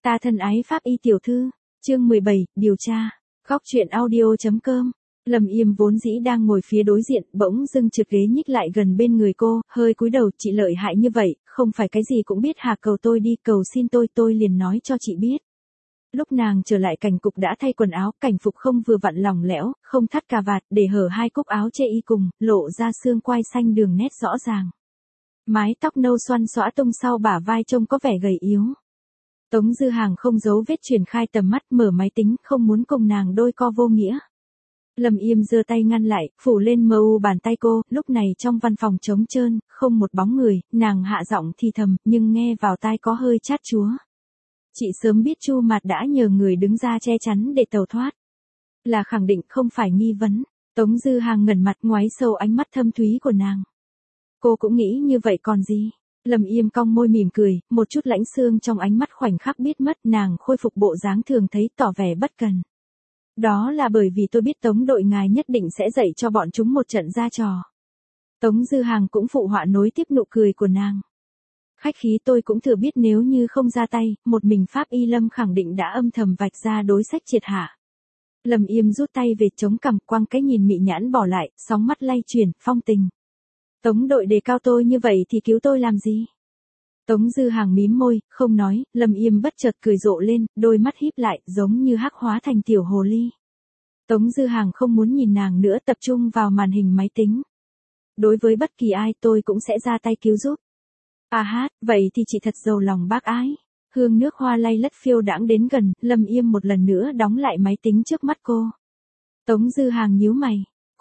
Ta thân ái Pháp y tiểu thư, chương 17, điều tra, góc chuyện audio.com. Lâm Yêm vốn dĩ đang ngồi phía đối diện, bỗng dưng trượt ghế nhích lại gần bên người cô, hơi cúi đầu, chị lợi hại như vậy, không phải cái gì cũng biết hả, cầu tôi đi, cầu xin tôi liền nói cho chị biết. Lúc nàng trở lại cảnh cục đã thay quần áo, cảnh phục không vừa vặn lỏng lẻo, không thắt cà vạt, để hở hai cúc áo chê y cùng, lộ ra xương quai xanh đường nét rõ ràng. Mái tóc nâu xoăn xõa tung sau bả vai trông có vẻ gầy yếu. Tống Dư Hàng không giấu vết triển khai tầm mắt, mở máy tính, không muốn cùng nàng đôi co vô nghĩa. Lâm Yêm giơ tay ngăn lại, phủ lên mờ u bàn tay cô, lúc này trong văn phòng trống trơn, không một bóng người, nàng hạ giọng thì thầm, nhưng nghe vào tai có hơi chát chúa. Chị sớm biết Chu Mạt đã nhờ người đứng ra che chắn để tẩu thoát. Là khẳng định, không phải nghi vấn. Tống Dư Hàng ngẩn mặt, ngoáy sâu ánh mắt thâm thúy của nàng. Cô cũng nghĩ như vậy còn gì. Lâm Yêm cong môi mỉm cười, một chút lãnh xương trong ánh mắt khoảnh khắc biết mất, nàng khôi phục bộ dáng thường thấy, tỏ vẻ bất cần. Đó là bởi vì tôi biết Tống đội ngài nhất định sẽ dạy cho bọn chúng một trận ra trò. Tống Dư Hàng cũng phụ họa nối tiếp nụ cười của nàng. Khách khí, tôi cũng thừa biết nếu như không ra tay, một mình Pháp Y Lâm khẳng định đã âm thầm vạch ra đối sách triệt hạ. Lâm Yêm rút tay về chống cằm, quăng cái nhìn mị nhãn bỏ lại, sóng mắt lay chuyển, phong tình. Tống đội đề cao tôi như vậy thì cứu tôi làm gì? Tống Dư Hàng mím môi, không nói, Lâm Yêm bất chợt cười rộ lên, đôi mắt híp lại, giống như hắc hóa thành tiểu hồ ly. Tống Dư Hàng không muốn nhìn nàng nữa, tập trung vào màn hình máy tính. Đối với bất kỳ ai tôi cũng sẽ ra tay cứu giúp. À hát, vậy thì chị thật giàu lòng bác ái. Hương nước hoa lay lất phiêu đãng đến gần, Lâm Yêm một lần nữa đóng lại máy tính trước mắt cô. Tống Dư Hàng nhíu mày.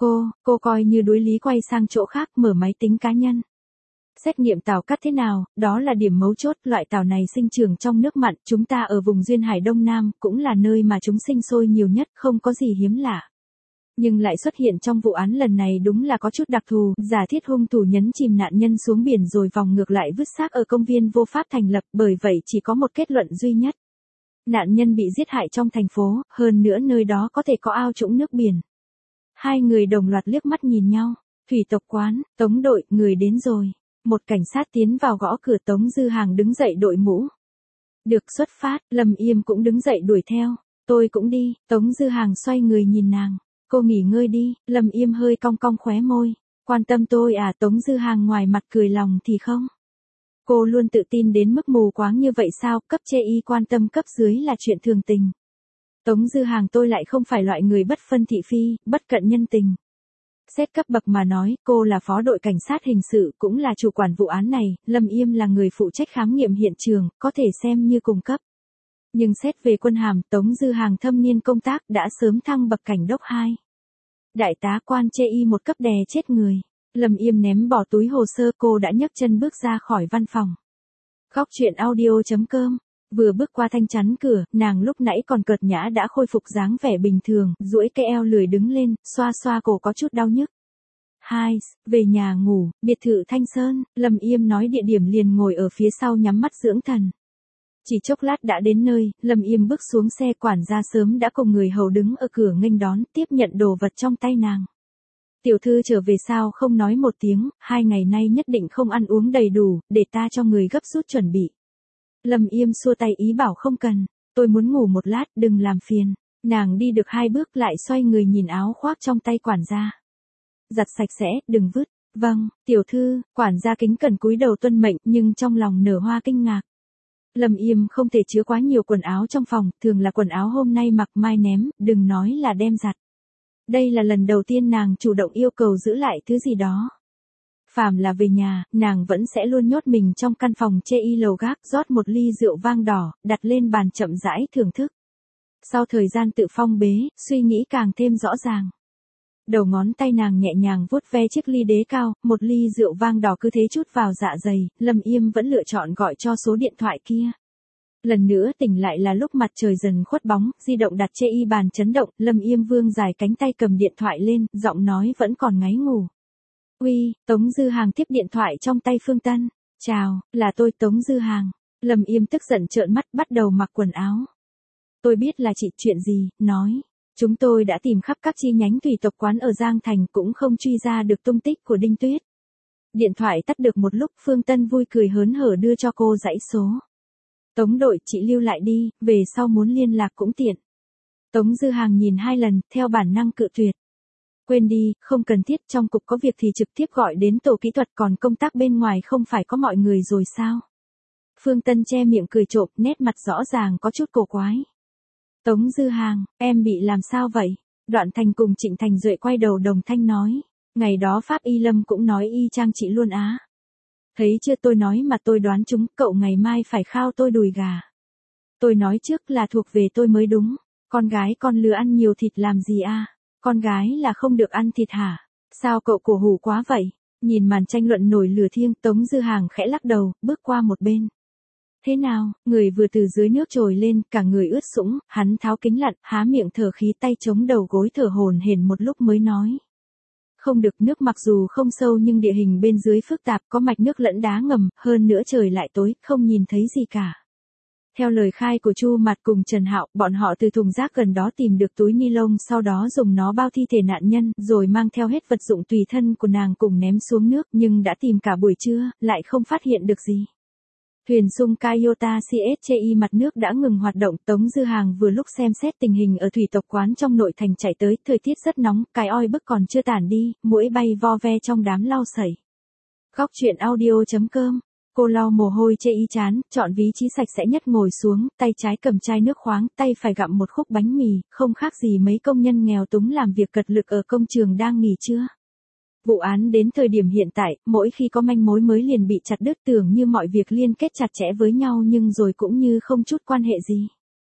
Cô coi như đối lý quay sang chỗ khác, mở máy tính cá nhân. Xét nghiệm tảo cắt thế nào, đó là điểm mấu chốt, loại tảo này sinh trưởng trong nước mặn, chúng ta ở vùng duyên hải Đông Nam, cũng là nơi mà chúng sinh sôi nhiều nhất, không có gì hiếm lạ. Nhưng lại xuất hiện trong vụ án lần này đúng là có chút đặc thù, giả thiết hung thủ nhấn chìm nạn nhân xuống biển rồi vòng ngược lại vứt xác ở công viên vô pháp thành lập, bởi vậy chỉ có một kết luận duy nhất. Nạn nhân bị giết hại trong thành phố, hơn nữa nơi đó có thể có ao trũng nước biển. Hai người đồng loạt liếc mắt nhìn nhau. Thủy tộc quán, Tống đội, người đến rồi. Một cảnh sát tiến vào gõ cửa, Tống Dư Hàng đứng dậy đội mũ. Được, xuất phát, Lâm Yêm cũng đứng dậy đuổi theo. Tôi cũng đi, Tống Dư Hàng xoay người nhìn nàng. Cô nghỉ ngơi đi, Lâm Yêm hơi cong cong khóe môi. Quan tâm tôi à? Tống Dư Hàng ngoài mặt cười lòng thì không. Cô luôn tự tin đến mức mù quáng như vậy sao? Cấp chê y quan tâm cấp dưới là chuyện thường tình. Tống Dư Hàng, tôi lại không phải loại người bất phân thị phi, bất cận nhân tình. Xét cấp bậc mà nói, cô là phó đội cảnh sát hình sự, cũng là chủ quản vụ án này, Lâm Yêm là người phụ trách khám nghiệm hiện trường, có thể xem như cùng cấp. Nhưng xét về quân hàm, Tống Dư Hàng thâm niên công tác đã sớm thăng bậc cảnh đốc 2. Đại tá quan chê y một cấp, đè chết người. Lâm Yêm ném bỏ túi hồ sơ, cô đã nhấc chân bước ra khỏi văn phòng. Góc chuyện audio.com. Vừa bước qua thanh chắn cửa, nàng lúc nãy còn cợt nhã đã khôi phục dáng vẻ bình thường, duỗi cái eo lười đứng lên, xoa xoa cổ có chút đau nhức. Hai, về nhà ngủ, biệt thự Thanh Sơn, Lâm Yêm nói địa điểm liền ngồi ở phía sau nhắm mắt dưỡng thần. Chỉ chốc lát đã đến nơi, Lâm Yêm bước xuống xe, quản gia sớm đã cùng người hầu đứng ở cửa nghênh đón, tiếp nhận đồ vật trong tay nàng. Tiểu thư trở về sao không nói một tiếng, 2 ngày nay nhất định không ăn uống đầy đủ, để ta cho người gấp rút chuẩn bị. Lâm Yêm xua tay ý bảo không cần, tôi muốn ngủ một lát, đừng làm phiền. Nàng đi được 2 bước lại xoay người nhìn áo khoác trong tay quản gia. Giặt sạch sẽ, đừng vứt. Vâng, tiểu thư, quản gia kính cẩn cúi đầu tuân mệnh, nhưng trong lòng nở hoa kinh ngạc. Lâm Yêm không thể chứa quá nhiều quần áo trong phòng, thường là quần áo hôm nay mặc mai ném, đừng nói là đem giặt. Đây là lần đầu tiên nàng chủ động yêu cầu giữ lại thứ gì đó. Phàm là về nhà, nàng vẫn sẽ luôn nhốt mình trong căn phòng chê y lầu gác, rót một ly rượu vang đỏ, đặt lên bàn chậm rãi thưởng thức. Sau thời gian tự phong bế, suy nghĩ càng thêm rõ ràng. Đầu ngón tay nàng nhẹ nhàng vuốt ve chiếc ly đế cao, một ly rượu vang đỏ cứ thế chút vào dạ dày, Lâm Yêm vẫn lựa chọn gọi cho số điện thoại kia. Lần nữa tỉnh lại là lúc mặt trời dần khuất bóng, di động đặt chê y bàn chấn động, Lâm Yêm vươn dài cánh tay cầm điện thoại lên, giọng nói vẫn còn ngáy ngủ. Uy, Tống Dư Hàng tiếp điện thoại trong tay Phương Tân. Chào, là tôi Tống Dư Hàng. Lâm Yêm tức giận trợn mắt, bắt đầu mặc quần áo. Tôi biết là chị, chuyện gì, nói. Chúng tôi đã tìm khắp các chi nhánh thủy tộc quán ở Giang Thành cũng không truy ra được tung tích của Đinh Tuyết. Điện thoại tắt được một lúc, Phương Tân vui cười hớn hở đưa cho cô dãy số. Tống đội, chị lưu lại đi, về sau muốn liên lạc cũng tiện. Tống Dư Hàng nhìn 2 lần, theo bản năng cự tuyệt. Quên đi, không cần thiết, trong cục có việc thì trực tiếp gọi đến tổ kỹ thuật, còn công tác bên ngoài không phải có mọi người rồi sao? Phương Tân che miệng cười trộm, nét mặt rõ ràng có chút cổ quái. Tống Dư Hàng, em bị làm sao vậy? Đoạn Thành cùng Trịnh Thành Duệ quay đầu đồng thanh nói. Ngày đó Pháp Y Lâm cũng nói y chang chị luôn á. Thấy chưa, tôi nói mà tôi đoán chúng, cậu ngày mai phải khao tôi đùi gà. Tôi nói trước là thuộc về tôi mới đúng. Con gái con lừa ăn nhiều thịt làm gì à? Con gái là không được ăn thịt hả? Sao cậu cổ hủ quá vậy? Nhìn màn tranh luận nổi lửa thiêng, Tống Dư Hàng khẽ lắc đầu, bước qua một bên. Thế nào, người vừa từ dưới nước trồi lên, cả người ướt sũng, hắn tháo kính lặn, há miệng thở khí, tay chống đầu gối thở hổn hển một lúc mới nói. Không được, nước mặc dù không sâu nhưng địa hình bên dưới phức tạp, có mạch nước lẫn đá ngầm, hơn nữa trời lại tối, không nhìn thấy gì cả. Theo lời khai của Chu Mạt cùng Trần Hạo, bọn họ từ thùng rác gần đó tìm được túi ni lông, sau đó dùng nó bao thi thể nạn nhân, rồi mang theo hết vật dụng tùy thân của nàng cùng ném xuống nước, nhưng đã tìm cả buổi trưa, lại không phát hiện được gì. Thuyền sung Kayota CSCI mặt nước đã ngừng hoạt động, Tống Dư Hàng vừa lúc xem xét tình hình ở thủy tộc quán trong nội thành chạy tới, thời tiết rất nóng, cái oi bức còn chưa tản đi, muỗi bay vo ve trong đám lau sẩy. Góc truyện audio.com. Cô lau mồ hôi chê y chán, chọn vị trí sạch sẽ nhất ngồi xuống, tay trái cầm chai nước khoáng, tay phải gặm một khúc bánh mì, không khác gì mấy công nhân nghèo túng làm việc cật lực ở công trường đang nghỉ trưa. Vụ án đến thời điểm hiện tại, mỗi khi có manh mối mới liền bị chặt đứt, tưởng như mọi việc liên kết chặt chẽ với nhau nhưng rồi cũng như không chút quan hệ gì.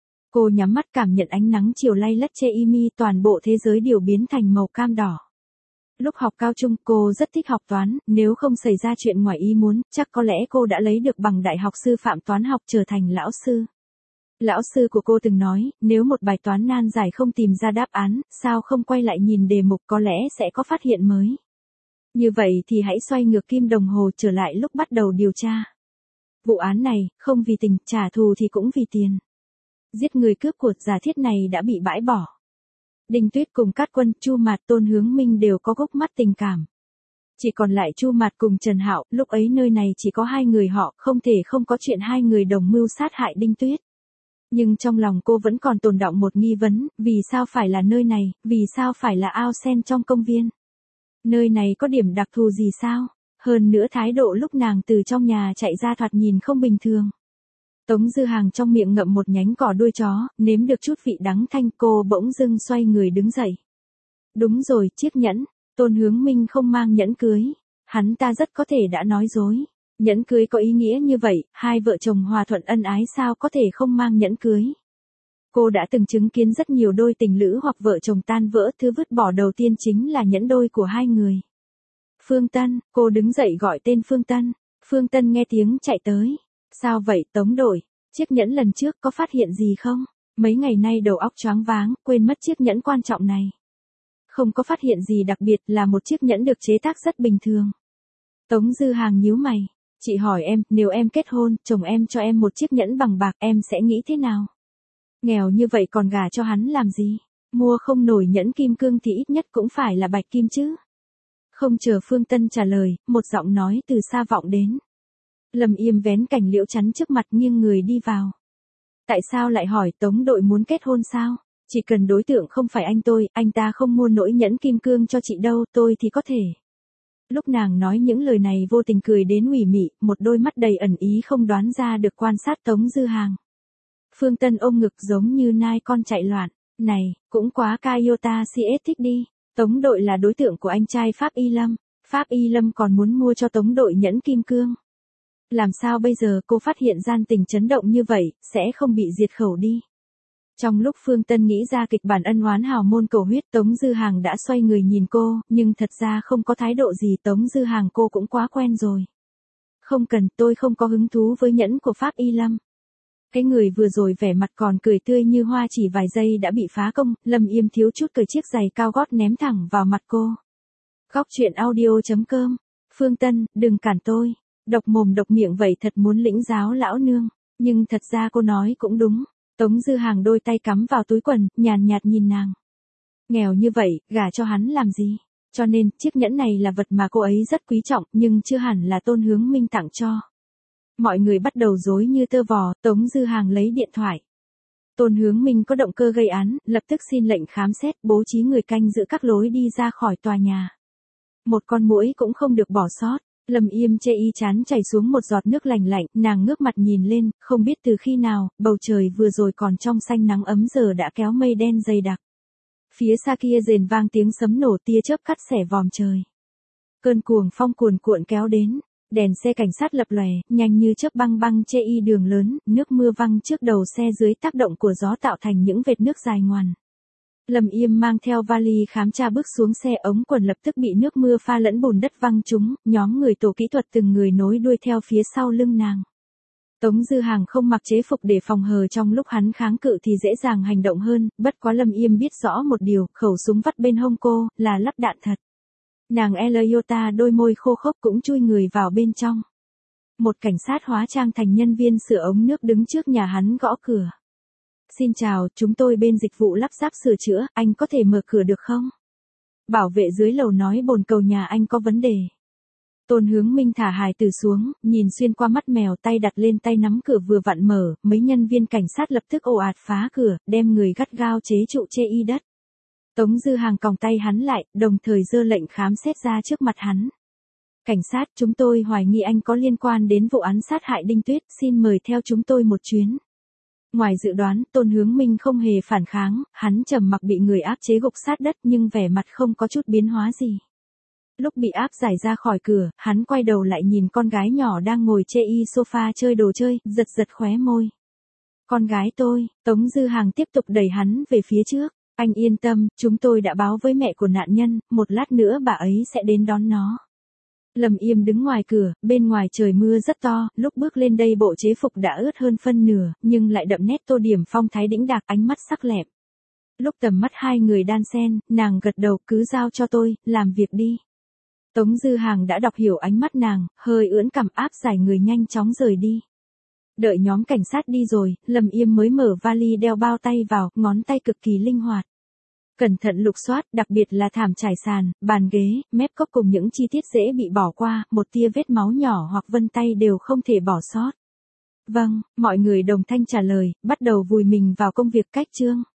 Cô nhắm mắt cảm nhận ánh nắng chiều lay lất che y mi, toàn bộ thế giới đều biến thành màu cam đỏ. Lúc học cao trung cô rất thích học toán, nếu không xảy ra chuyện ngoài ý muốn, chắc có lẽ cô đã lấy được bằng đại học sư phạm toán học trở thành lão sư. Lão sư của cô từng nói, nếu một bài toán nan giải không tìm ra đáp án, sao không quay lại nhìn đề mục, có lẽ sẽ có phát hiện mới. Như vậy thì hãy xoay ngược kim đồng hồ trở lại lúc bắt đầu điều tra. Vụ án này, không vì tình, trả thù thì cũng vì tiền. Giết người cướp của, giả thiết này đã bị bãi bỏ. Đinh Tuyết cùng Cát Quân, Chu Mạt, Tôn Hướng Minh đều có gốc mắt tình cảm. Chỉ còn lại Chu Mạt cùng Trần Hạo, lúc ấy nơi này chỉ có 2 người họ, không thể không có chuyện 2 người đồng mưu sát hại Đinh Tuyết. Nhưng trong lòng cô vẫn còn tồn đọng một nghi vấn, vì sao phải là nơi này, vì sao phải là ao sen trong công viên? Nơi này có điểm đặc thù gì sao? Hơn nữa thái độ lúc nàng từ trong nhà chạy ra thoạt nhìn không bình thường. Tống Dư Hàng trong miệng ngậm một nhánh cỏ đuôi chó, nếm được chút vị đắng thanh, cô bỗng dưng xoay người đứng dậy. Đúng rồi, chiếc nhẫn, Tôn Hướng Minh không mang nhẫn cưới. Hắn ta rất có thể đã nói dối. Nhẫn cưới có ý nghĩa như vậy, 2 vợ chồng hòa thuận ân ái sao có thể không mang nhẫn cưới. Cô đã từng chứng kiến rất nhiều đôi tình lữ hoặc vợ chồng tan vỡ, thứ vứt bỏ đầu tiên chính là nhẫn đôi của 2 người. Phương Tân, cô đứng dậy gọi tên Phương Tân. Phương Tân nghe tiếng chạy tới. Sao vậy Tống đội, chiếc nhẫn lần trước có phát hiện gì không? Mấy ngày nay đầu óc choáng váng, quên mất chiếc nhẫn quan trọng này. Không có phát hiện gì đặc biệt, là một chiếc nhẫn được chế tác rất bình thường. Tống Dư Hàng nhíu mày. Chị hỏi em, nếu em kết hôn, chồng em cho em một chiếc nhẫn bằng bạc, em sẽ nghĩ thế nào? Nghèo như vậy còn gả cho hắn làm gì? Mua không nổi nhẫn kim cương thì ít nhất cũng phải là bạch kim chứ. Không chờ Phương Tân trả lời, một giọng nói từ xa vọng đến. Lâm Yêm vén cành liễu chắn trước mặt nghiêng người đi vào. Tại sao lại hỏi Tống đội muốn kết hôn sao? Chỉ cần đối tượng không phải anh ta không mua nổi nhẫn kim cương cho chị đâu, tôi thì có thể. Lúc nàng nói những lời này vô tình cười đến ủy mị, một đôi mắt đầy ẩn ý không đoán ra được quan sát Tống Dư Hàng. Phương Tân ôm ngực giống như nai con chạy loạn. Này, cũng quá Kayota CS thích đi. Tống đội là đối tượng của anh trai Pháp Y Lâm. Pháp Y Lâm còn muốn mua cho Tống đội nhẫn kim cương. Làm sao bây giờ cô phát hiện gian tình chấn động như vậy, sẽ không bị diệt khẩu đi. Trong lúc Phương Tân nghĩ ra kịch bản ân oán hào môn cầu huyết, Tống Dư Hàng đã xoay người nhìn cô, nhưng thật ra không có thái độ gì. Tống Dư Hàng cô cũng quá quen rồi. Không cần, tôi không có hứng thú với nhẫn của Pháp Y Lâm. Cái người vừa rồi vẻ mặt còn cười tươi như hoa chỉ vài giây đã bị phá công, Lâm Yêm thiếu chút cởi chiếc giày cao gót ném thẳng vào mặt cô. Góc truyện audio.com. Phương Tân, đừng cản tôi. Độc mồm độc miệng vậy thật muốn lĩnh giáo lão nương. Nhưng thật ra cô nói cũng đúng. Tống Dư Hàng đôi tay cắm vào túi quần, nhàn nhạt nhìn nàng. Nghèo như vậy, gả cho hắn làm gì? Cho nên, chiếc nhẫn này là vật mà cô ấy rất quý trọng, nhưng chưa hẳn là Tôn Hướng Minh tặng cho. Mọi người bắt đầu rối như tơ vò, Tống Dư Hàng lấy điện thoại. Tôn Hướng Minh có động cơ gây án, lập tức xin lệnh khám xét, bố trí người canh giữ các lối đi ra khỏi tòa nhà. Một con muỗi cũng không được bỏ sót. Lâm Yêm chê y chán chảy xuống một giọt nước lạnh lạnh, nàng ngước mặt nhìn lên, không biết từ khi nào, bầu trời vừa rồi còn trong xanh nắng ấm giờ đã kéo mây đen dày đặc. Phía xa kia rền vang tiếng sấm nổ, tia chớp cắt xẻ vòm trời. Cơn cuồng phong cuồn cuộn kéo đến, đèn xe cảnh sát lập lòe, nhanh như chớp băng băng chê y đường lớn, nước mưa văng trước đầu xe dưới tác động của gió tạo thành những vệt nước dài ngoằn. Lâm Yêm mang theo vali khám tra bước xuống xe, ống quần lập tức bị nước mưa pha lẫn bùn đất văng trúng, nhóm người tổ kỹ thuật từng người nối đuôi theo phía sau lưng nàng. Tống Dư Hàng không mặc chế phục để phòng hờ, trong lúc hắn kháng cự thì dễ dàng hành động hơn, bất quá Lâm Yêm biết rõ một điều, khẩu súng vắt bên hông cô, là lắp đạn thật. Nàng Eliota đôi môi khô khốc cũng chui người vào bên trong. Một cảnh sát hóa trang thành nhân viên sửa ống nước đứng trước nhà hắn gõ cửa. Xin chào, chúng tôi bên dịch vụ lắp ráp sửa chữa, anh có thể mở cửa được không? Bảo vệ dưới lầu nói bồn cầu nhà anh có vấn đề. Tôn Hướng Minh thả hài tử xuống, nhìn xuyên qua mắt mèo, tay đặt lên tay nắm cửa vừa vặn mở, mấy nhân viên cảnh sát lập tức ồ ạt phá cửa, đem người gắt gao chế trụ chê y đất. Tống Dư Hàng còng tay hắn lại, đồng thời giơ lệnh khám xét ra trước mặt hắn. Cảnh sát, chúng tôi hoài nghi anh có liên quan đến vụ án sát hại Đinh Tuyết, xin mời theo chúng tôi một chuyến. Ngoài dự đoán, Tôn Hướng Minh không hề phản kháng, hắn trầm mặc bị người áp chế gục sát đất nhưng vẻ mặt không có chút biến hóa gì. Lúc bị áp giải ra khỏi cửa, hắn quay đầu lại nhìn con gái nhỏ đang ngồi chê y sofa chơi đồ chơi, giật giật khóe môi. Con gái tôi, Tống Dư Hàng tiếp tục đẩy hắn về phía trước. Anh yên tâm, chúng tôi đã báo với mẹ của nạn nhân, một lát nữa bà ấy sẽ đến đón nó. Lâm Yêm đứng ngoài cửa, bên ngoài trời mưa rất to, lúc bước lên đây bộ chế phục đã ướt hơn phân nửa, nhưng lại đậm nét tô điểm phong thái đĩnh đạc, ánh mắt sắc lẹm. Lúc tầm mắt hai người đan xen, nàng gật đầu, cứ giao cho tôi, làm việc đi. Tống Dư Hàng đã đọc hiểu ánh mắt nàng, hơi ưỡn cằm áp giải người nhanh chóng rời đi. Đợi nhóm cảnh sát đi rồi, Lâm Yêm mới mở vali đeo bao tay vào, ngón tay cực kỳ linh hoạt. Cẩn thận lục soát, đặc biệt là thảm trải sàn, bàn ghế, mép cốc cùng những chi tiết dễ bị bỏ qua, một tia vết máu nhỏ hoặc vân tay đều không thể bỏ sót. Vâng, mọi người đồng thanh trả lời, bắt đầu vùi mình vào công việc cách chương.